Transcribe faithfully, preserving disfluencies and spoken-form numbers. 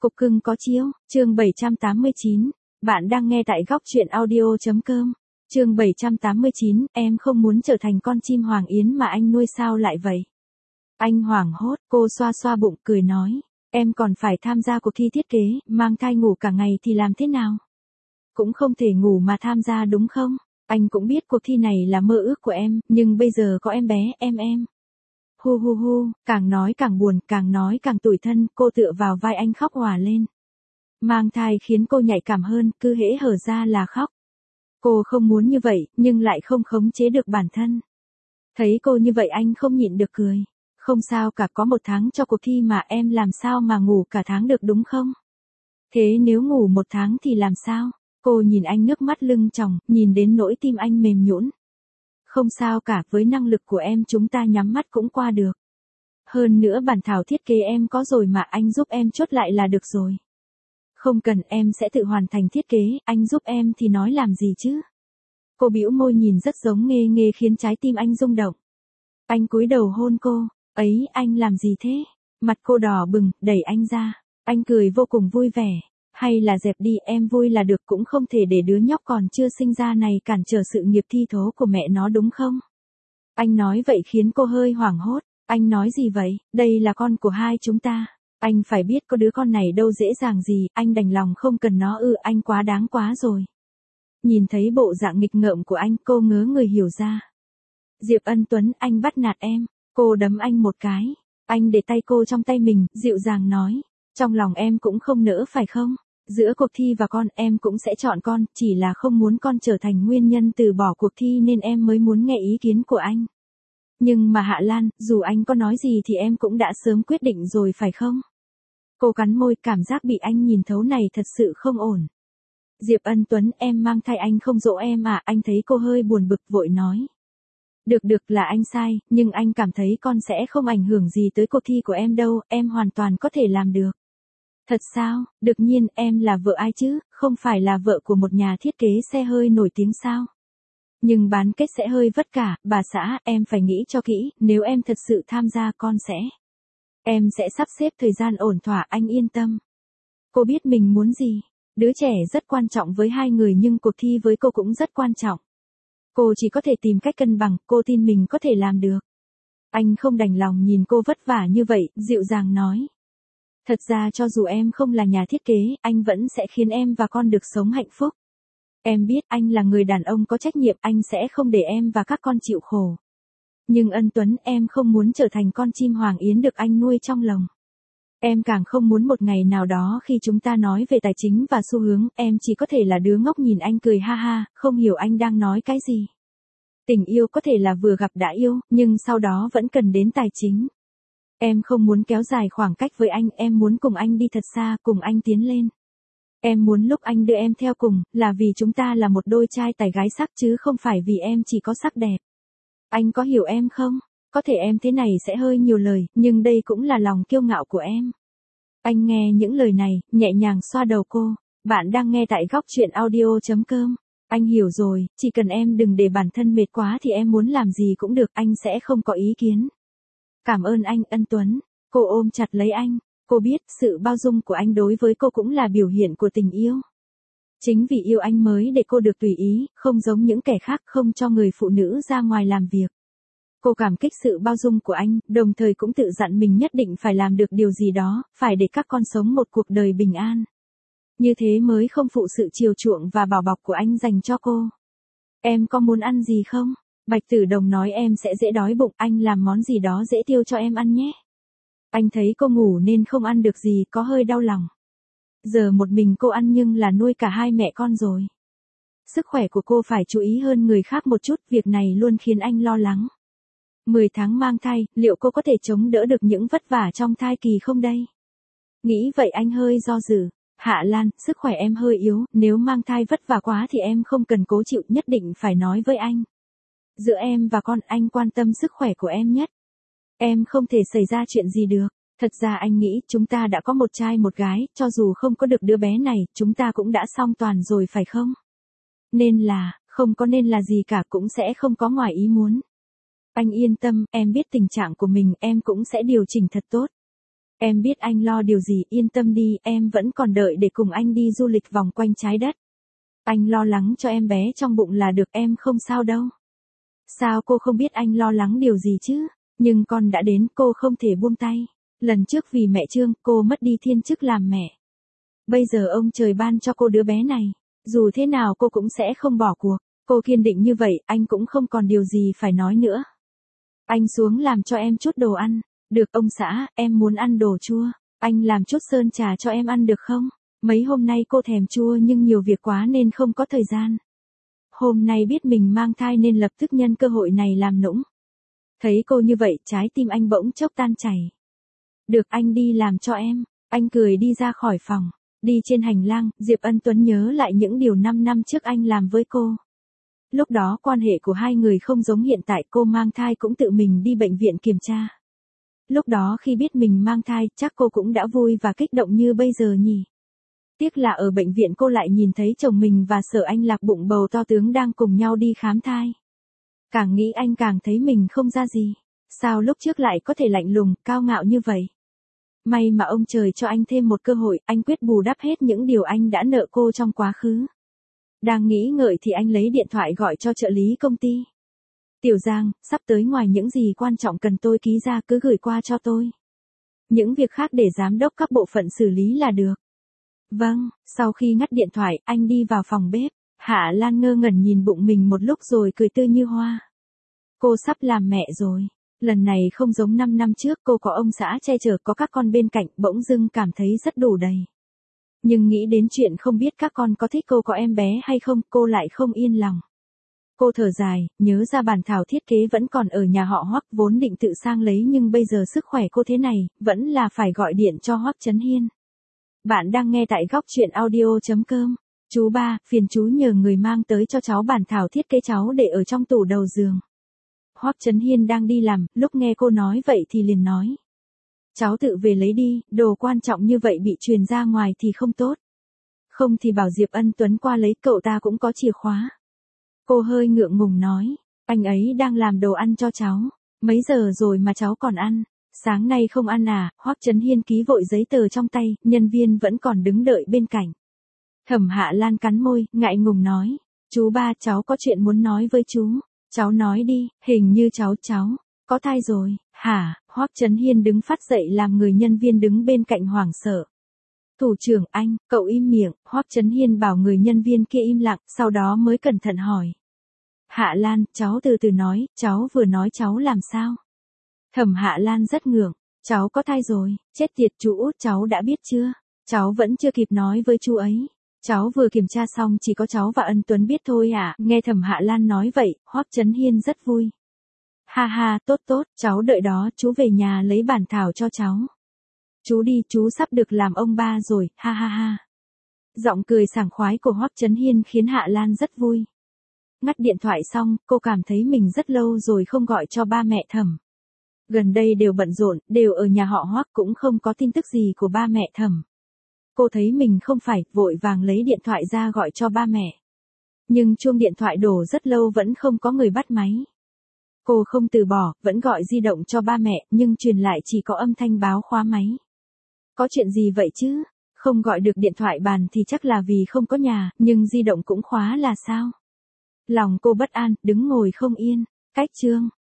Cục cưng có chiếu, chương bảy trăm tám mươi chín. Bạn đang nghe tại góc truyện audio.com. Chương bảy trăm tám mươi chín, em không muốn trở thành con chim Hoàng Yến mà anh nuôi sao lại vậy? Anh hoảng hốt, cô xoa xoa bụng cười nói, em còn phải tham gia cuộc thi thiết kế, mang thai ngủ cả ngày thì làm thế nào? Cũng không thể ngủ mà tham gia đúng không? Anh cũng biết cuộc thi này là mơ ước của em, nhưng bây giờ có em bé, em em. Hu hu hu, càng nói càng buồn, càng nói càng tủi thân, cô tựa vào vai anh khóc òa lên. Mang thai khiến cô nhạy cảm hơn, cứ hễ hở ra là khóc. Cô không muốn như vậy, nhưng lại không khống chế được bản thân. Thấy cô như vậy anh không nhịn được cười. Không sao cả, có một tháng cho cuộc thi mà, em làm sao mà ngủ cả tháng được đúng không? Thế nếu ngủ một tháng thì làm sao? Cô nhìn anh nước mắt lưng tròng, nhìn đến nỗi tim anh mềm nhũn. Không sao cả, với năng lực của em chúng ta nhắm mắt cũng qua được. Hơn nữa bản thảo thiết kế em có rồi mà, anh giúp em chốt lại là được rồi. Không cần, em sẽ tự hoàn thành thiết kế, anh giúp em thì nói làm gì chứ. Cô bĩu môi nhìn rất giống nghê nghê khiến trái tim anh rung động. Anh cúi đầu hôn cô, ấy anh làm gì thế? Mặt cô đỏ bừng, đẩy anh ra. Anh cười vô cùng vui vẻ. Hay là dẹp đi, em vui là được, cũng không thể để đứa nhóc còn chưa sinh ra này cản trở sự nghiệp thi thố của mẹ nó đúng không? Anh nói vậy khiến cô hơi hoảng hốt. Anh nói gì vậy? Đây là con của hai chúng ta. Anh phải biết có đứa con này đâu dễ dàng gì, anh đành lòng không cần nó ư, anh quá đáng quá rồi. Nhìn thấy bộ dạng nghịch ngợm của anh, cô ngớ người hiểu ra. Diệp Ân Tuấn, anh bắt nạt em. Cô đấm anh một cái. Anh để tay cô trong tay mình, dịu dàng nói. Trong lòng em cũng không nỡ phải không? Giữa cuộc thi và con, em cũng sẽ chọn con, chỉ là không muốn con trở thành nguyên nhân từ bỏ cuộc thi nên em mới muốn nghe ý kiến của anh. Nhưng mà Hạ Lan, dù anh có nói gì thì em cũng đã sớm quyết định rồi phải không? Cô cắn môi, cảm giác bị anh nhìn thấu này thật sự không ổn. Diệp Ân Tuấn, em mang thai anh không dỗ em à? Anh thấy cô hơi buồn bực vội nói. Được được, là anh sai, nhưng anh cảm thấy con sẽ không ảnh hưởng gì tới cuộc thi của em đâu, em hoàn toàn có thể làm được. Thật sao? Đương nhiên, em là vợ ai chứ, không phải là vợ của một nhà thiết kế xe hơi nổi tiếng sao? Nhưng bán kết sẽ hơi vất vả, bà xã, em phải nghĩ cho kỹ, nếu em thật sự tham gia con sẽ. Em sẽ sắp xếp thời gian ổn thỏa, anh yên tâm. Cô biết mình muốn gì. Đứa trẻ rất quan trọng với hai người nhưng cuộc thi với cô cũng rất quan trọng. Cô chỉ có thể tìm cách cân bằng, cô tin mình có thể làm được. Anh không đành lòng nhìn cô vất vả như vậy, dịu dàng nói. Thật ra cho dù em không là nhà thiết kế, anh vẫn sẽ khiến em và con được sống hạnh phúc. Em biết anh là người đàn ông có trách nhiệm, anh sẽ không để em và các con chịu khổ. Nhưng Ân Tuấn, em không muốn trở thành con chim Hoàng Yến được anh nuôi trong lồng. Em càng không muốn một ngày nào đó khi chúng ta nói về tài chính và xu hướng, em chỉ có thể là đứa ngốc nhìn anh cười ha ha, không hiểu anh đang nói cái gì. Tình yêu có thể là vừa gặp đã yêu, nhưng sau đó vẫn cần đến tài chính. Em không muốn kéo dài khoảng cách với anh, em muốn cùng anh đi thật xa, cùng anh tiến lên. Em muốn lúc anh đưa em theo cùng, là vì chúng ta là một đôi trai tài gái sắc chứ không phải vì em chỉ có sắc đẹp. Anh có hiểu em không? Có thể em thế này sẽ hơi nhiều lời, nhưng đây cũng là lòng kiêu ngạo của em. Anh nghe những lời này, nhẹ nhàng xoa đầu cô. Bạn đang nghe tại góc truyện audio.com. Anh hiểu rồi, chỉ cần em đừng để bản thân mệt quá thì em muốn làm gì cũng được, anh sẽ không có ý kiến. Cảm ơn anh, Ân Tuấn. Cô ôm chặt lấy anh. Cô biết, sự bao dung của anh đối với cô cũng là biểu hiện của tình yêu. Chính vì yêu anh mới để cô được tùy ý, không giống những kẻ khác không cho người phụ nữ ra ngoài làm việc. Cô cảm kích sự bao dung của anh, đồng thời cũng tự dặn mình nhất định phải làm được điều gì đó, phải để các con sống một cuộc đời bình an. Như thế mới không phụ sự chiều chuộng và bảo bọc của anh dành cho cô. Em có muốn ăn gì không? Bạch Tử Đồng nói em sẽ dễ đói bụng, anh làm món gì đó dễ tiêu cho em ăn nhé. Anh thấy cô ngủ nên không ăn được gì, có hơi đau lòng. Giờ một mình cô ăn nhưng là nuôi cả hai mẹ con rồi. Sức khỏe của cô phải chú ý hơn người khác một chút, việc này luôn khiến anh lo lắng. mười tháng mang thai, liệu cô có thể chống đỡ được những vất vả trong thai kỳ không đây? Nghĩ vậy anh hơi do dự. Hạ Lan, sức khỏe em hơi yếu, nếu mang thai vất vả quá thì em không cần cố chịu, nhất định phải nói với anh. Giữa em và con, anh quan tâm sức khỏe của em nhất. Em không thể xảy ra chuyện gì được. Thật ra anh nghĩ chúng ta đã có một trai một gái, cho dù không có được đứa bé này, chúng ta cũng đã xong toàn rồi phải không? Nên là, không có nên là gì cả, cũng sẽ không có ngoài ý muốn. Anh yên tâm, em biết tình trạng của mình, em cũng sẽ điều chỉnh thật tốt. Em biết anh lo điều gì, yên tâm đi, em vẫn còn đợi để cùng anh đi du lịch vòng quanh trái đất. Anh lo lắng cho em bé trong bụng là được, em không sao đâu. Sao cô không biết anh lo lắng điều gì chứ? Nhưng con đã đến, cô không thể buông tay. Lần trước vì mẹ Trương, cô mất đi thiên chức làm mẹ. Bây giờ ông trời ban cho cô đứa bé này. Dù thế nào cô cũng sẽ không bỏ cuộc. Cô kiên định như vậy, anh cũng không còn điều gì phải nói nữa. Anh xuống làm cho em chút đồ ăn. Được ông xã, em muốn ăn đồ chua. Anh làm chút sơn trà cho em ăn được không? Mấy hôm nay cô thèm chua nhưng nhiều việc quá nên không có thời gian. Hôm nay biết mình mang thai nên lập tức nhân cơ hội này làm nũng. Thấy cô như vậy, trái tim anh bỗng chốc tan chảy. Được, anh đi làm cho em. Anh cười đi ra khỏi phòng. Đi trên hành lang, Diệp Ân Tuấn nhớ lại những điều năm năm trước anh làm với cô. Lúc đó quan hệ của hai người không giống hiện tại, cô mang thai cũng tự mình đi bệnh viện kiểm tra. Lúc đó khi biết mình mang thai, chắc cô cũng đã vui và kích động như bây giờ nhỉ. Tiếc là ở bệnh viện cô lại nhìn thấy chồng mình và Sở Anh Lạc bụng bầu to tướng đang cùng nhau đi khám thai. Càng nghĩ anh càng thấy mình không ra gì. Sao lúc trước lại có thể lạnh lùng, cao ngạo như vậy? May mà ông trời cho anh thêm một cơ hội, anh quyết bù đắp hết những điều anh đã nợ cô trong quá khứ. Đang nghĩ ngợi thì anh lấy điện thoại gọi cho trợ lý công ty. Tiểu Giang, sắp tới ngoài những gì quan trọng cần tôi ký ra cứ gửi qua cho tôi. Những việc khác để giám đốc các bộ phận xử lý là được. Vâng, sau khi ngắt điện thoại, anh đi vào phòng bếp. Hạ Lan ngơ ngẩn nhìn bụng mình một lúc rồi cười tươi như hoa. Cô sắp làm mẹ rồi. Lần này không giống năm năm trước, cô có ông xã che chở, có các con bên cạnh, bỗng dưng cảm thấy rất đủ đầy. Nhưng nghĩ đến chuyện không biết các con có thích cô có em bé hay không, cô lại không yên lòng. Cô thở dài, nhớ ra bản thảo thiết kế vẫn còn ở nhà họ Hoắc, vốn định tự sang lấy nhưng bây giờ sức khỏe cô thế này, vẫn là phải gọi điện cho Hoắc Chấn Hiên. Bạn đang nghe tại góc truyện audio chấm com. Chú ba, phiền chú nhờ người mang tới cho cháu bản thảo thiết kế cháu để ở trong tủ đầu giường. Hoắc Chấn Hiên đang đi làm, lúc nghe cô nói vậy thì liền nói. Cháu tự về lấy đi, đồ quan trọng như vậy bị truyền ra ngoài thì không tốt. Không thì bảo Diệp Ân Tuấn qua lấy, cậu ta cũng có chìa khóa. Cô hơi ngượng ngùng nói, anh ấy đang làm đồ ăn cho cháu. Mấy giờ rồi mà cháu còn ăn? Sáng nay không ăn à? Hoắc Chấn Hiên ký vội giấy tờ trong tay, nhân viên vẫn còn đứng đợi bên cạnh. Thẩm Hạ Lan cắn môi, ngại ngùng nói, chú ba, cháu có chuyện muốn nói với chú. Cháu nói đi, hình như cháu, cháu, có thai rồi, hả? Hoắc Chấn Hiên đứng phát dậy làm người nhân viên đứng bên cạnh hoảng sợ. Thủ trưởng anh, cậu im miệng, Hoắc Chấn Hiên bảo người nhân viên kia im lặng, sau đó mới cẩn thận hỏi. Hạ Lan, cháu từ từ nói, cháu vừa nói cháu làm sao? Thẩm Hạ Lan rất ngượng, cháu có thai rồi, chết tiệt chú út, cháu đã biết chưa? Cháu vẫn chưa kịp nói với chú ấy. Cháu vừa kiểm tra xong chỉ có cháu và Ân Tuấn biết thôi à, nghe Thẩm Hạ Lan nói vậy, Hoắc Chấn Hiên rất vui. Ha ha, tốt tốt, cháu đợi đó, chú về nhà lấy bản thảo cho cháu. Chú đi, chú sắp được làm ông ba rồi, ha ha ha. Giọng cười sảng khoái của Hoắc Chấn Hiên khiến Hạ Lan rất vui. Ngắt điện thoại xong, cô cảm thấy mình rất lâu rồi không gọi cho ba mẹ Thẩm. Gần đây đều bận rộn, đều ở nhà họ Hoắc, cũng không có tin tức gì của ba mẹ Thẩm. Cô thấy mình không phải, vội vàng lấy điện thoại ra gọi cho ba mẹ. Nhưng chuông điện thoại đổ rất lâu vẫn không có người bắt máy. Cô không từ bỏ, vẫn gọi di động cho ba mẹ, nhưng truyền lại chỉ có âm thanh báo khóa máy. Có chuyện gì vậy chứ? Không gọi được điện thoại bàn thì chắc là vì không có nhà, nhưng di động cũng khóa là sao? Lòng cô bất an, đứng ngồi không yên. Cách chương